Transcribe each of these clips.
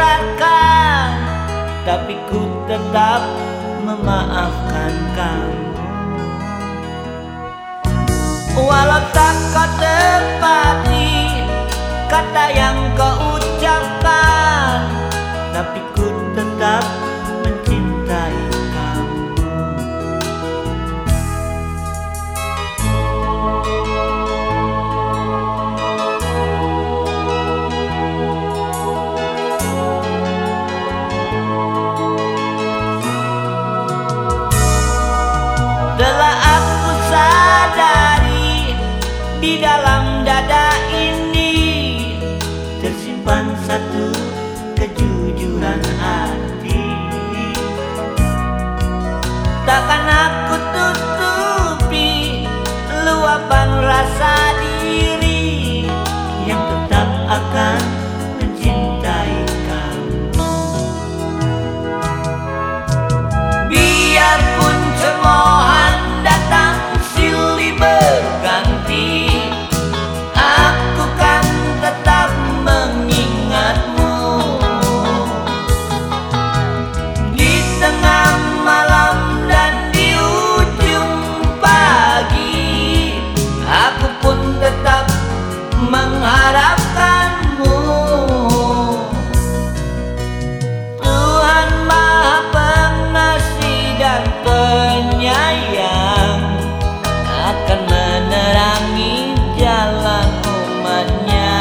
beratkan, tapi ku tetap memaafkan kamu. Walau tak kau tepati kata yang kau ucapkan, tapi ku tetap mencintai kamu. Telah aku sadari di dalam dada ini tersimpan satu kejujuran hati. Takkan aku tutupi luapan rasa diri yang tetap akan mencintai kamu. Biarpun cemoohan datang silih berganti, aku kan tetap mengingatmu. Di tengah malam dan di ujung pagi, aku pun tetap mengharapkanmu. Tuhan Maha Pengasih dan Penyayang akan menerangi jalan umatnya.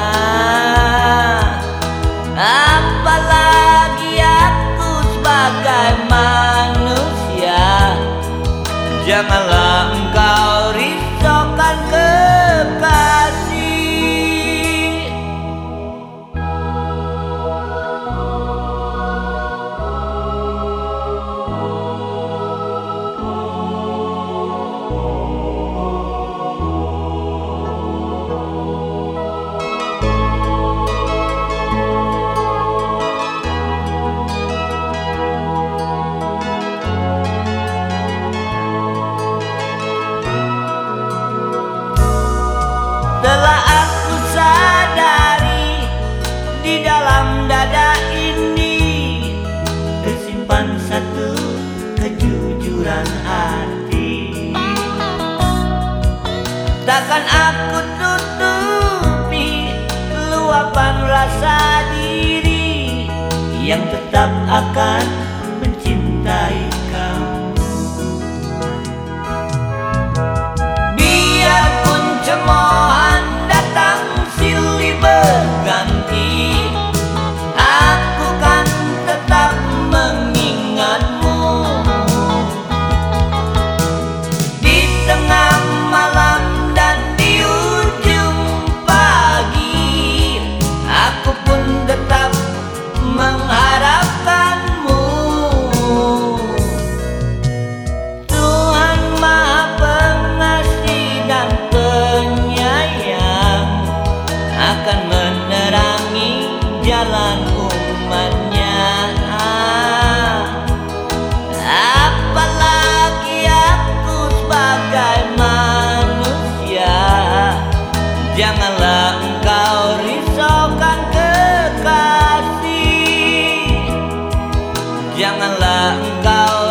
Apalagi aku sebagai manusia, janganlah engkau risaukan kekasih. Telah aku sadari di dalam dada ini tersimpan satu kejujuran hati. Takkan aku tutupi luapan rasa diri yang tetap akan mencintai kamu. Biarpun cemoohan datang silih berganti, aku kan tetap mengingatmu. Di tengah malam dan di ujung pagi, aku pun tetap mengharapkanmu. Tuhan Maha Pengasih dan Penyayang akan menerangi jalan umatnya. Apalagi aku sebagai manusia, janganlah engkau risaukan kekasih. Janganlah engkau